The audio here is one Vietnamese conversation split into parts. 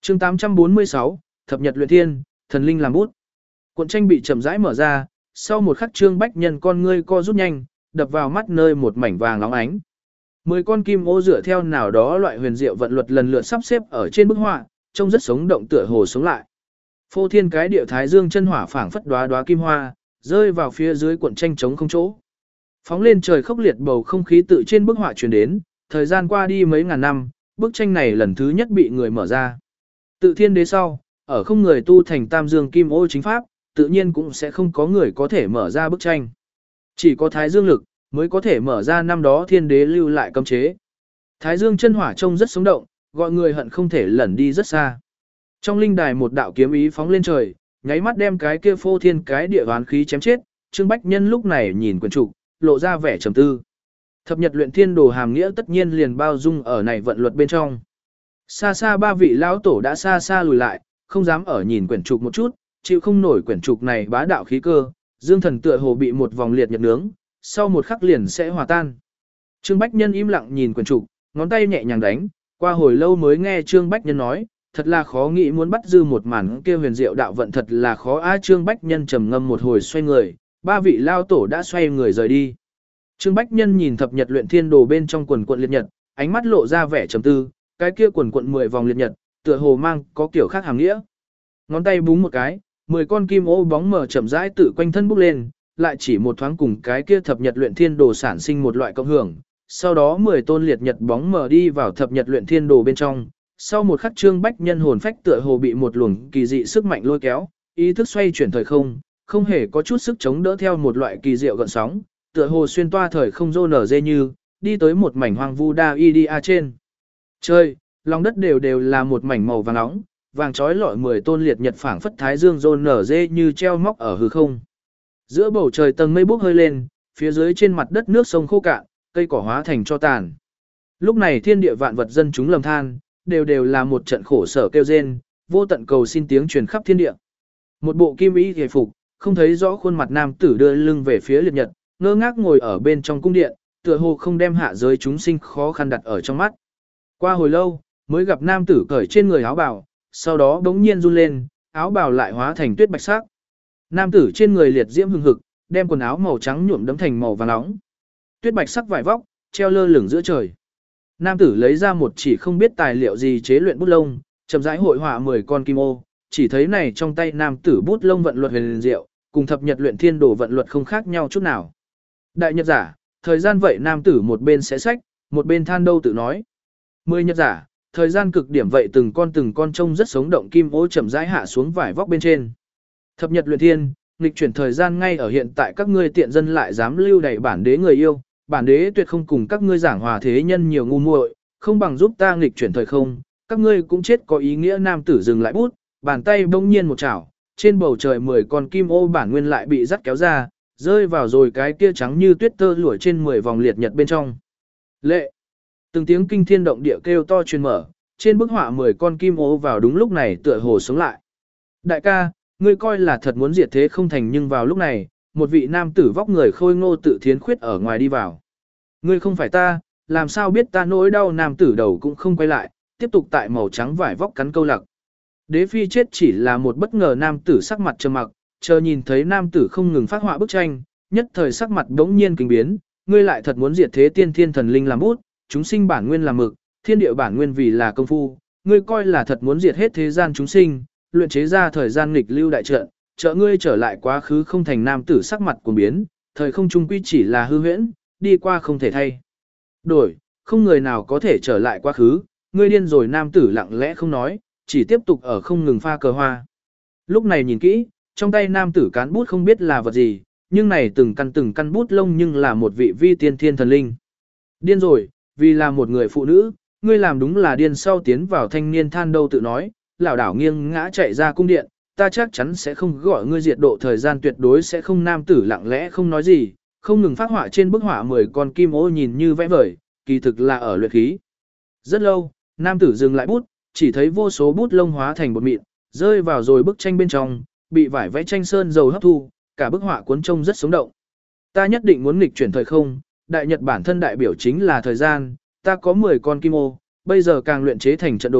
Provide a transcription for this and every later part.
Chương 846, Thập Nhật Luyện Thiên, Thần Linh làm bút. Cuộn tranh bị chậm rãi mở ra, sau một khắc Trương Bách Nhân con ngươi co rút nhanh, đập vào mắt nơi một mảnh vàng óng ánh. 10 con kim ô dựa theo nào đó loại huyền diệu vận luật lần lượt sắp xếp ở trên bức họa, trông rất sống động tựa hồ sống lại. Phô thiên cái địa thái dương chân hỏa phảng phất đóa đóa kim hoa, rơi vào phía dưới cuộn tranh trống không chỗ. Phóng lên trời khốc liệt bầu không khí tự trên bức họa truyền đến, thời gian qua đi mấy ngàn năm, bức tranh này lần thứ nhất bị người mở ra. Tự thiên đế sau, ở không người tu thành tam dương kim ô chính pháp, tự nhiên cũng sẽ không có người có thể mở ra bức tranh. Chỉ có thái dương lực, mới có thể mở ra năm đó thiên đế lưu lại cấm chế. Thái dương chân hỏa trông rất sống động, gọi người hận không thể lẩn đi rất xa. Trong linh đài một đạo kiếm ý phóng lên trời, nháy mắt đem cái kia phô thiên cái địa hoán khí chém chết. Trương Bách Nhân lúc này nhìn quyển trục, lộ ra vẻ trầm tư. Thập Nhật Luyện Thiên đồ hàm nghĩa tất nhiên liền bao dung ở này vận luật bên trong. Xa xa ba vị lão tổ đã xa xa lùi lại, không dám ở nhìn quyển trục một chút, chịu không nổi quyển trục này bá đạo khí cơ, Dương Thần tựa hồ bị một vòng liệt nhật nướng, sau một khắc liền sẽ hòa tan. Trương Bách Nhân im lặng nhìn quyển trục, ngón tay nhẹ nhàng đánh, qua hồi lâu mới nghe Trương Bách Nhân nói, thật là khó nghĩ muốn bắt dư một màn kia huyền diệu đạo vận thật là khó a. Trương Bách Nhân trầm ngâm một hồi xoay người, ba vị lao tổ đã xoay người rời đi. Trương Bách Nhân nhìn Thập Nhật Luyện Thiên đồ bên trong quần quận liệt nhật, ánh mắt lộ ra vẻ trầm tư, cái kia quần quận 10 vòng liệt nhật, tựa hồ mang có kiểu khác hàm nghĩa. Ngón tay búng một cái, 10 con kim ô bóng mờ chậm rãi tự quanh thân bốc lên, lại chỉ một thoáng cùng cái kia Thập Nhật Luyện Thiên đồ sản sinh một loại cộng hưởng. Sau đó 10 tôn liệt nhật bóng mờ đi vào Thập Nhật Luyện Thiên đồ bên trong. Sau một khắc Trương Bách Nhân hồn phách tựa hồ bị một luồng kỳ dị sức mạnh lôi kéo, ý thức xoay chuyển thời không, không hề có chút sức chống đỡ theo một loại kỳ diệu gợn sóng, tựa hồ xuyên toa thời không rô nở dê như, đi tới một mảnh hoang vu đa idia trên. Trời, lòng đất đều là một mảnh màu vàng nóng, vàng chói lọi 10 tôn liệt nhật phảng phất thái dương rô nở dê như treo móc ở hư không. Giữa bầu trời tầng mây bốc hơi lên, phía dưới trên mặt đất nước sông khô cạn, cây cỏ hóa thành cho tàn. Lúc này thiên địa vạn vật dân chúng lầm than, đều là một trận khổ sở kêu rên, vô tận cầu xin tiếng truyền khắp thiên địa. Một bộ kim y hề phục, không thấy rõ khuôn mặt nam tử đưa lưng về phía liệt nhật, ngơ ngác ngồi ở bên trong cung điện, tựa hồ không đem hạ giới chúng sinh khó khăn đặt ở trong mắt. Qua hồi lâu, mới gặp nam tử cởi trên người áo bào, sau đó bỗng nhiên run lên, áo bào lại hóa thành tuyết bạch sắc. Nam tử trên người liệt diễm hừng hực, đem quần áo màu trắng nhuộm đấm thành màu vàng nóng. Tuyết bạch sắc vải vóc, treo lơ lửng giữa trời. Nam tử lấy ra một chỉ không biết tài liệu gì chế luyện bút lông, chậm rãi hội họa 10 con kim ô, chỉ thấy này trong tay nam tử bút lông vận luật huyền diệu, cùng Thập Nhật Luyện Thiên đồ vận luật không khác nhau chút nào. Đại nhật giả, thời gian vậy nam tử một bên sẽ sách, một bên than đâu tự nói. 10 nhật giả, thời gian cực điểm vậy từng con trông rất sống động kim ô chậm rãi hạ xuống vải vóc bên trên. Thập Nhật Luyện Thiên, nghịch chuyển thời gian ngay ở hiện tại các ngươi tiện dân lại dám lưu đày bản đế người yêu, bản đế tuyệt không cùng các ngươi giảng hòa thế nhân nhiều ngu muội, không bằng giúp ta nghịch chuyển thời không, các ngươi cũng chết có ý nghĩa. Nam tử dừng lại bút, bàn tay bỗng nhiên một chảo, trên bầu trời 10 con kim ô bản nguyên lại bị dắt kéo ra, rơi vào rồi cái kia trắng như tuyết tơ lụa trên 10 vòng liệt nhật bên trong. Lệ! Từng tiếng kinh thiên động địa kêu to truyền mở, trên bức họa 10 con kim ô vào đúng lúc này tựa hồ sống lại. Đại ca, ngươi coi là thật muốn diệt thế không thành, nhưng vào lúc này, một vị nam tử vóc người khôi ngô tự thiến khuyết ở ngoài đi vào. Ngươi không phải ta, làm sao biết ta nỗi đau? Nam tử đầu cũng không quay lại, tiếp tục tại màu trắng vải vóc cắn câu lạc. Đế phi chết chỉ là một bất ngờ. Nam tử sắc mặt trầm mặc, chờ nhìn thấy nam tử không ngừng phát họa bức tranh, nhất thời sắc mặt đống nhiên kinh biến. Ngươi lại thật muốn diệt thế? Tiên thiên thần linh làm bút, chúng sinh bản nguyên làm mực, thiên địa bản nguyên vì là công phu. Ngươi coi là thật muốn diệt hết thế gian chúng sinh, luyện chế ra thời gian nghịch lưu đại trận, trợ ngươi trở lại quá khứ không thành? Nam tử sắc mặt cuồng biến, thời không trung quy chỉ là hư huyễn, đi qua không thể thay đổi, không người nào có thể trở lại quá khứ. Ngươi điên rồi? Nam tử lặng lẽ không nói, chỉ tiếp tục ở không ngừng pha cờ hoa. Lúc này nhìn kỹ, trong tay nam tử cán bút không biết là vật gì, nhưng này từng căn bút lông nhưng là một vị vi tiên thiên thần linh. Điên rồi, vì là một người phụ nữ, ngươi làm đúng là điên. Sau tiến vào thanh niên than đâu tự nói, lảo đảo nghiêng ngã chạy ra cung điện, ta chắc chắn sẽ không gọi ngươi diệt độ, thời gian tuyệt đối sẽ không. Nam tử lặng lẽ không nói gì, không ngừng phát họa trên bức họa 10 con kim ô nhìn như vẽ vời, kỳ thực là ở luyện khí. Rất lâu, nam tử dừng lại bút, chỉ thấy vô số bút lông hóa thành bột mịn, rơi vào rồi bức tranh bên trong, bị vải vẽ tranh sơn dầu hấp thu, cả bức họa cuốn trông rất sống động. Ta nhất định muốn nghịch chuyển thời không, đại nhật bản thân đại biểu chính là thời gian, ta có 10 con kim ô, bây giờ càng luyện chế thành trận đồ,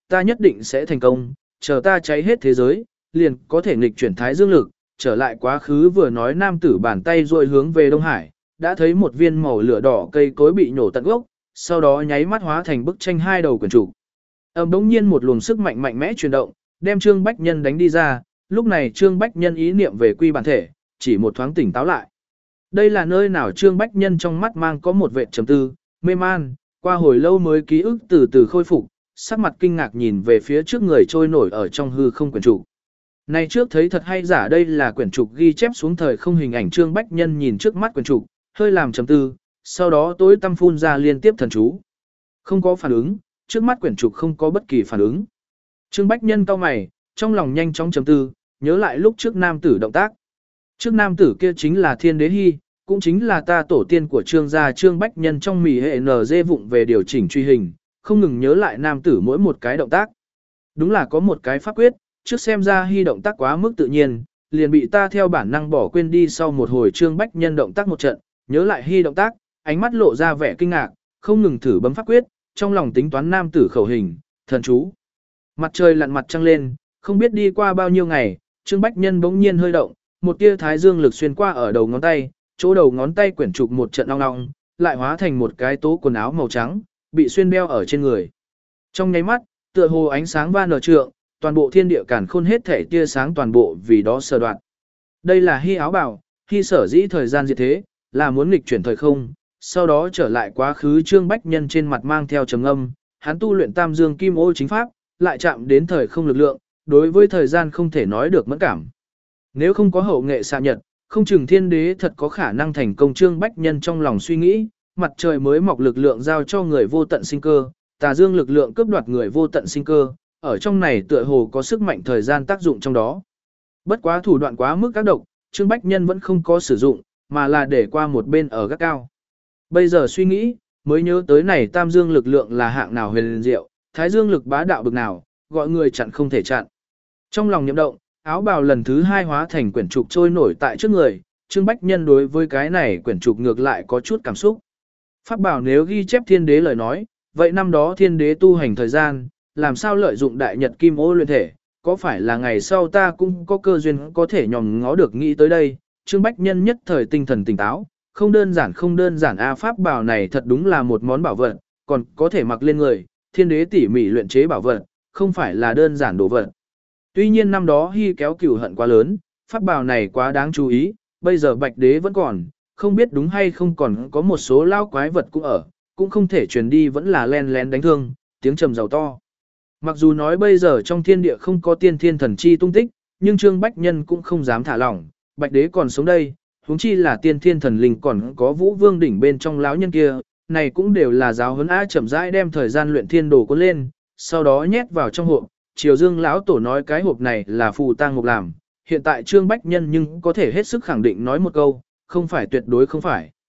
ta nhất định sẽ thành công, chờ ta cháy hết thế giới, liền có thể nghịch chuyển thái dương lực, trở lại quá khứ. Vừa nói nam tử bàn tay duỗi hướng về Đông Hải, đã thấy một viên màu lửa đỏ cây cối bị nhổ tận gốc, sau đó nháy mắt hóa thành bức tranh hai đầu quyển trục. Bỗng nhiên một luồng sức mạnh mạnh mẽ chuyển động, đem Trương Bách Nhân đánh đi ra, lúc này Trương Bách Nhân ý niệm về quy bản thể, chỉ một thoáng tỉnh táo lại. Đây là nơi nào? Trương Bách Nhân trong mắt mang có một vệt trầm tư, mê man, qua hồi lâu mới ký ức từ từ khôi phục, sắc mặt kinh ngạc nhìn về phía trước người trôi nổi ở trong hư không quyển trục. Này trước thấy thật hay giả? Đây là quyển trục ghi chép xuống thời không hình ảnh. Trương Bách Nhân nhìn trước mắt quyển trục, hơi làm trầm tư, sau đó tối tăm phun ra liên tiếp thần chú. Không có phản ứng, trước mắt quyển trục không có bất kỳ phản ứng. Trương Bách Nhân cau mày, trong lòng nhanh chóng trầm tư, nhớ lại lúc trước nam tử động tác. Trước nam tử kia chính là Thiên Đế Hy, cũng chính là ta tổ tiên của Trương gia. Trương Bách Nhân trong mì hệ NG vụng về điều chỉnh truy hình, không ngừng nhớ lại nam tử mỗi một cái động tác. Đúng là có một cái pháp quyết, trước xem ra Hy động tác quá mức tự nhiên, liền bị ta theo bản năng bỏ quên đi. Sau một hồi Trương Bách Nhân động tác một trận, nhớ lại Hy động tác, ánh mắt lộ ra vẻ kinh ngạc, không ngừng thử bấm pháp quyết, trong lòng tính toán nam tử khẩu hình, thần chú. Mặt trời lặn mặt trăng lên, không biết đi qua bao nhiêu ngày, Trương Bách Nhân bỗng nhiên hơi động, một tia thái dương lực xuyên qua ở đầu ngón tay, chỗ đầu ngón tay quyển trục một trận ong ong, lại hóa thành một cái tố quần áo màu trắng, bị xuyên đeo ở trên người. Trong nháy mắt, tựa hồ ánh sáng va nở trượng, toàn bộ thiên địa càn khôn hết thể tia sáng toàn bộ vì đó sờ đoạn. Đây là Hy áo bào, Hy sở dĩ thời gian diệt thế, là muốn nghịch chuyển thời không, sau đó trở lại quá khứ. Trương Bách Nhân trên mặt mang theo trầm âm, hắn tu luyện Tam Dương Kim Ô chính pháp, lại chạm đến thời không lực lượng, đối với thời gian không thể nói được mẫn cảm. Nếu không có hậu nghệ xạ nhật, không chừng Thiên Đế thật có khả năng thành công. Trương Bách Nhân trong lòng suy nghĩ, mặt trời mới mọc lực lượng giao cho người vô tận sinh cơ, tà dương lực lượng cướp đoạt người vô tận sinh cơ, ở trong này tựa hồ có sức mạnh thời gian tác dụng trong đó. Bất quá thủ đoạn quá mức các độc, Trương Bách Nhân vẫn không có sử dụng, mà là để qua một bên ở gác cao. Bây giờ suy nghĩ, mới nhớ tới này tam dương lực lượng là hạng nào huyền diệu, thái dương lực bá đạo bực nào, gọi người chặn không thể chặn. Trong lòng nhậm động, áo bào lần thứ hai hóa thành quyển trục trôi nổi tại trước người. Trương Bách Nhân đối với cái này quyển trục ngược lại có chút cảm xúc. Pháp bảo nếu ghi chép Thiên Đế lời nói, vậy năm đó Thiên Đế tu hành thời gian, làm sao lợi dụng đại nhật kim ô luyện thể, có phải là ngày sau ta cũng có cơ duyên có thể nhòm ngó được? Nghĩ tới đây, Trương Bách Nhân nhất thời tinh thần tỉnh táo, không đơn giản pháp bảo này thật đúng là một món bảo vật, còn có thể mặc lên người, Thiên Đế tỉ mỉ luyện chế bảo vật, không phải là đơn giản đồ vật. Tuy nhiên năm đó Hy kéo cửu hận quá lớn, pháp bảo này quá đáng chú ý, bây giờ Bạch Đế vẫn còn, không biết đúng hay không còn có một số lao quái vật cũng ở, cũng không thể truyền đi, vẫn là len lén đánh thương, tiếng trầm giàu to. Mặc dù nói bây giờ trong thiên địa không có tiên thiên thần chi tung tích, nhưng Trương Bách Nhân cũng không dám thả lỏng, Bạch Đế còn sống đây, huống chi là tiên thiên thần linh, còn có Vũ Vương đỉnh bên trong lão nhân kia, này cũng đều là giáo huấn. Chậm rãi đem thời gian luyện thiên đồ cuốn lên, sau đó nhét vào trong hộp. Triều Dương lão tổ nói cái hộp này là phù tang ngục làm, hiện tại Trương Bách Nhân nhưng có thể hết sức khẳng định nói một câu, không phải, tuyệt đối không phải.